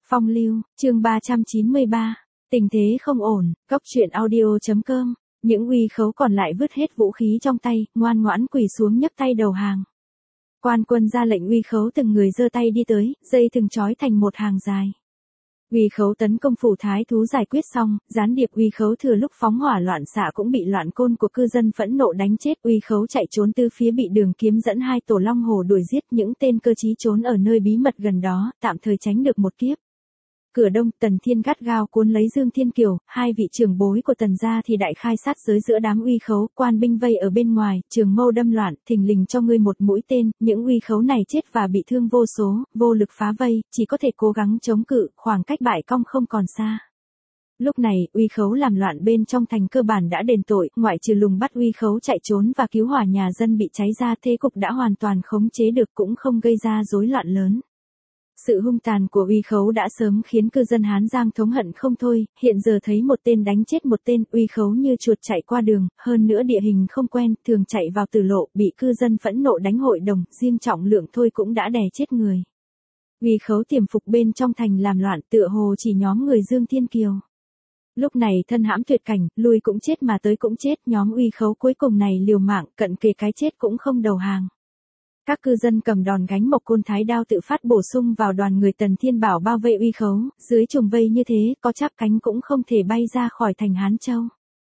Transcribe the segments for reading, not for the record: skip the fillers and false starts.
Phong lưu, chương 393. Tình thế không ổn, góc truyện audio.com. Những uy khấu còn lại vứt hết vũ khí trong tay, ngoan ngoãn quỳ xuống nhấc tay đầu hàng. Quan quân ra lệnh uy khấu từng người giơ tay đi tới, dây thừng trói thành một hàng dài. Uy khấu tấn công phủ thái thú giải quyết xong, gián điệp uy khấu thừa lúc phóng hỏa loạn xạ cũng bị loạn côn của cư dân phẫn nộ đánh chết. Uy khấu chạy trốn từ phía bị Đường Kiếm dẫn hai tổ long hổ đuổi giết. Những tên cơ trí trốn ở nơi bí mật gần đó, tạm thời tránh được một kiếp. Cửa đông, Tần Thiên gắt gao cuốn lấy Dương Thiên Kiều, hai vị trưởng bối của Tần gia thì đại khai sát giới giữa đám uy khấu, quan binh vây ở bên ngoài, trường mâu đâm loạn, thình lình cho ngươi một mũi tên. Những uy khấu này chết và bị thương vô số, vô lực phá vây, chỉ có thể cố gắng chống cự, khoảng cách bại cong không còn xa. Lúc này, uy khấu làm loạn bên trong thành cơ bản đã đền tội, ngoại trừ lùng bắt uy khấu chạy trốn và cứu hỏa nhà dân bị cháy ra, thế cục đã hoàn toàn khống chế được, cũng không gây ra rối loạn lớn. Sự hung tàn của uy khấu đã sớm khiến cư dân Hán Giang thống hận không thôi, hiện giờ thấy một tên đánh chết một tên, uy khấu như chuột chạy qua đường, hơn nữa địa hình không quen, thường chạy vào tử lộ, bị cư dân phẫn nộ đánh hội đồng, riêng Trọng Lượng thôi cũng đã đè chết người. Uy khấu tiềm phục bên trong thành làm loạn, tựa hồ chỉ nhóm người Dương Thiên Kiều. Lúc này thân hãm tuyệt cảnh, lui cũng chết mà tới cũng chết, nhóm uy khấu cuối cùng này liều mạng, cận kề cái chết cũng không đầu hàng. Các cư dân cầm đòn gánh mộc côn thái đao tự phát bổ sung vào đoàn người Tần Thiên bảo bao vây uy khấu, dưới trùng vây như thế, có chắp cánh cũng không thể bay ra khỏi thành Hán Châu.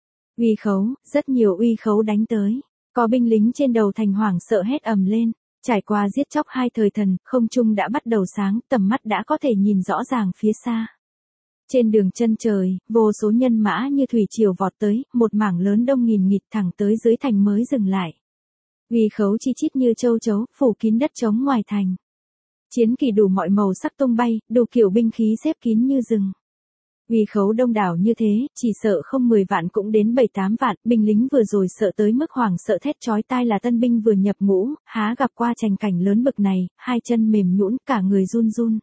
Uy khấu, rất nhiều uy khấu đánh tới, có binh lính trên đầu thành hoảng sợ hét ầm lên, trải qua giết chóc hai thời thần, không trung đã bắt đầu sáng, tầm mắt đã có thể nhìn rõ ràng phía xa. Trên đường chân trời, vô số nhân mã như thủy triều vọt tới, một mảng lớn đông nghìn nghịt thẳng tới dưới thành mới dừng lại. Uy khấu chi chít như châu chấu, phủ kín đất trống ngoài thành. Chiến kỳ đủ mọi màu sắc tung bay, đủ kiểu binh khí xếp kín như rừng. Uy khấu đông đảo như thế, chỉ sợ không 10 vạn cũng đến 7-8 vạn, binh lính vừa rồi sợ tới mức hoảng sợ thét chói tai là tân binh vừa nhập ngũ, há gặp qua trành cảnh lớn bực này, hai chân mềm nhũn, cả người run run.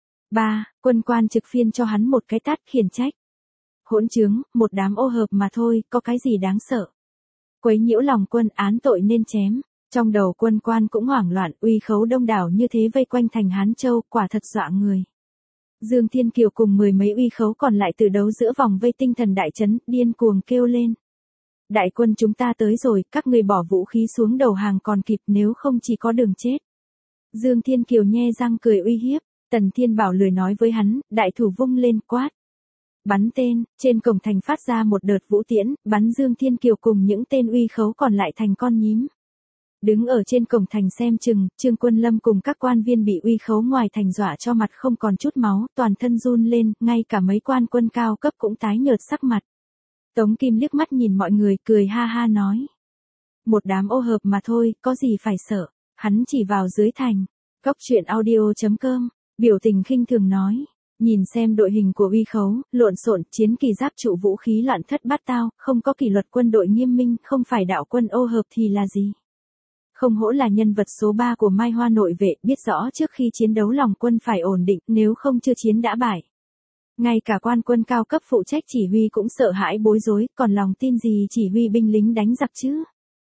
Quân quan trực phiên cho hắn một cái tát khiển trách. Hỗn trướng, một đám ô hợp mà thôi, có cái gì đáng sợ. Quấy nhiễu lòng quân, án tội nên chém. Trong đầu quân quan cũng hoảng loạn, uy khấu đông đảo như thế vây quanh thành Hán Châu, quả thật dọa người. Dương Thiên Kiều cùng 10 mấy uy khấu còn lại từ đấu giữa vòng vây tinh thần đại chấn, điên cuồng kêu lên. Đại quân chúng ta tới rồi, các ngươi bỏ vũ khí xuống đầu hàng còn kịp, nếu không chỉ có đường chết. Dương Thiên Kiều nhe răng cười uy hiếp, Tần Thiên Bảo lười nói với hắn, đại thủ vung lên quát. Bắn tên, trên cổng thành phát ra một đợt vũ tiễn, bắn Dương Thiên Kiều cùng những tên uy khấu còn lại thành con nhím. Đứng ở trên cổng thành xem chừng, Trương Quân Lâm cùng các quan viên bị uy khấu ngoài thành dọa cho mặt không còn chút máu, toàn thân run lên, ngay cả mấy quan quân cao cấp cũng tái nhợt sắc mặt. Tống Kim liếc mắt nhìn mọi người, cười ha ha nói. Một đám ô hợp mà thôi, có gì phải sợ, hắn chỉ vào dưới thành. Góc truyện audio.com, biểu tình khinh thường nói. Nhìn xem đội hình của uy khấu, lộn xộn, chiến kỳ giáp trụ vũ khí loạn thất bát tao, không có kỷ luật quân đội nghiêm minh, không phải đạo quân ô hợp thì là gì? Không hổ là nhân vật số 3 của Mai Hoa nội vệ, biết rõ trước khi chiến đấu lòng quân phải ổn định, nếu không chưa chiến đã bại. Ngay cả quan quân cao cấp phụ trách chỉ huy cũng sợ hãi bối rối, còn lòng tin gì chỉ huy binh lính đánh giặc chứ?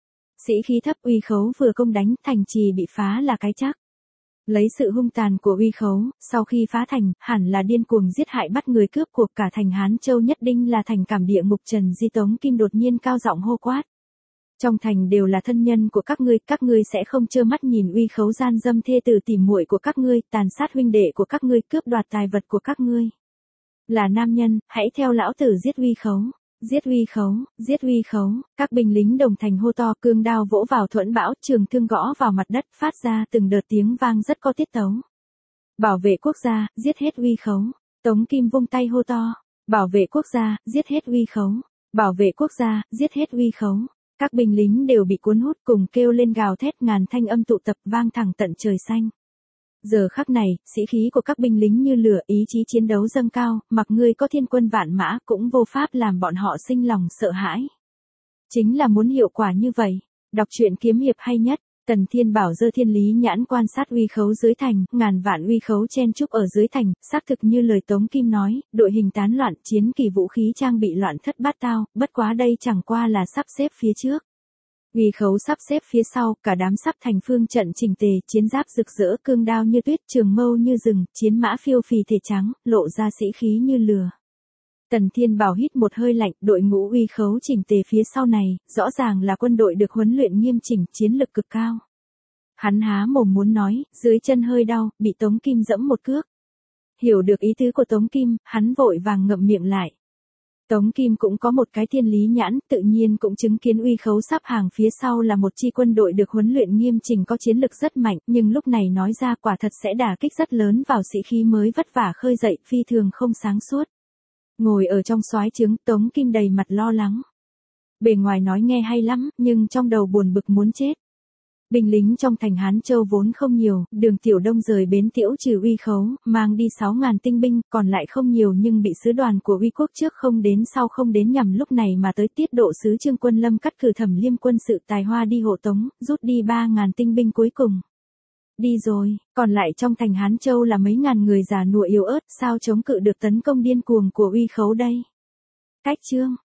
Sĩ khí thấp, uy khấu vừa công đánh, thành trì bị phá là cái chắc. Lấy sự hung tàn của uy khấu, sau khi phá thành, hẳn là điên cuồng giết hại bắt người cướp cuộc cả thành Hán Châu nhất định là thành cảm địa ngục. Trần Di Tống Kim đột nhiên cao giọng hô quát. Trong thành đều là thân nhân của các ngươi sẽ không trơ mắt nhìn uy khấu gian dâm thê tử tỉ muội của các ngươi, tàn sát huynh đệ của các ngươi, cướp đoạt tài vật của các ngươi. Là nam nhân, hãy theo lão tử giết uy khấu. Giết uy khấu, giết uy khấu, các binh lính đồng thành hô to, cương đao vỗ vào thuẫn bão, trường thương gõ vào mặt đất, phát ra từng đợt tiếng vang rất có tiết tấu. Bảo vệ quốc gia, giết hết uy khấu. Tống Kim vung tay hô to. Bảo vệ quốc gia, giết hết uy khấu. Bảo vệ quốc gia, giết hết uy khấu. Các binh lính đều bị cuốn hút cùng kêu lên gào thét, ngàn thanh âm tụ tập vang thẳng tận trời xanh. Giờ khắc này, sĩ khí của các binh lính như lửa, ý chí chiến đấu dâng cao, mặc ngươi có thiên quân vạn mã cũng vô pháp làm bọn họ sinh lòng sợ hãi. Chính là muốn hiệu quả như vậy. Đọc truyện kiếm hiệp hay nhất, Tần Thiên Bảo giơ thiên lý nhãn quan sát uy khấu dưới thành, ngàn vạn uy khấu chen chúc ở dưới thành, xác thực như lời Tống Kim nói, đội hình tán loạn, chiến kỳ vũ khí trang bị loạn thất bát tao, bất quá đây chẳng qua là sắp xếp phía trước. Uy khấu sắp xếp phía sau, cả đám sắp thành phương trận chỉnh tề, chiến giáp rực rỡ, cương đao như tuyết, trường mâu như rừng, chiến mã phiêu phì thể trắng, lộ ra sĩ khí như lửa. Tần Thiên Bảo hít một hơi lạnh, đội ngũ uy khấu chỉnh tề phía sau này, rõ ràng là quân đội được huấn luyện nghiêm chỉnh, chiến lực cực cao. Hắn há mồm muốn nói, dưới chân hơi đau, bị Tống Kim dẫm một cước. Hiểu được ý tứ của Tống Kim, hắn vội vàng ngậm miệng lại. Tống Kim cũng có một cái thiên lý nhãn, tự nhiên cũng chứng kiến uy khấu sắp hàng phía sau là một chi quân đội được huấn luyện nghiêm chỉnh có chiến lực rất mạnh, nhưng lúc này nói ra quả thật sẽ đả kích rất lớn vào sĩ khí mới vất vả khơi dậy, phi thường không sáng suốt. Ngồi ở trong soái trướng, Tống Kim đầy mặt lo lắng. Bề ngoài nói nghe hay lắm, nhưng trong đầu buồn bực muốn chết. Binh lính trong thành Hán Châu vốn không nhiều, Đường Tiểu Đông rời bến Tiễu trừ uy khấu, mang đi 6.000 tinh binh, còn lại không nhiều nhưng bị sứ đoàn của uy quốc trước không đến sau không đến nhằm lúc này mà tới tiết độ sứ Trương Quân Lâm cắt cử Thẩm Liêm quân sự tài hoa đi hộ tống, rút đi 3.000 tinh binh cuối cùng. Đi rồi, còn lại trong thành Hán Châu là mấy ngàn người già nua yếu ớt, sao chống cự được tấn công điên cuồng của uy khấu đây? Cách chương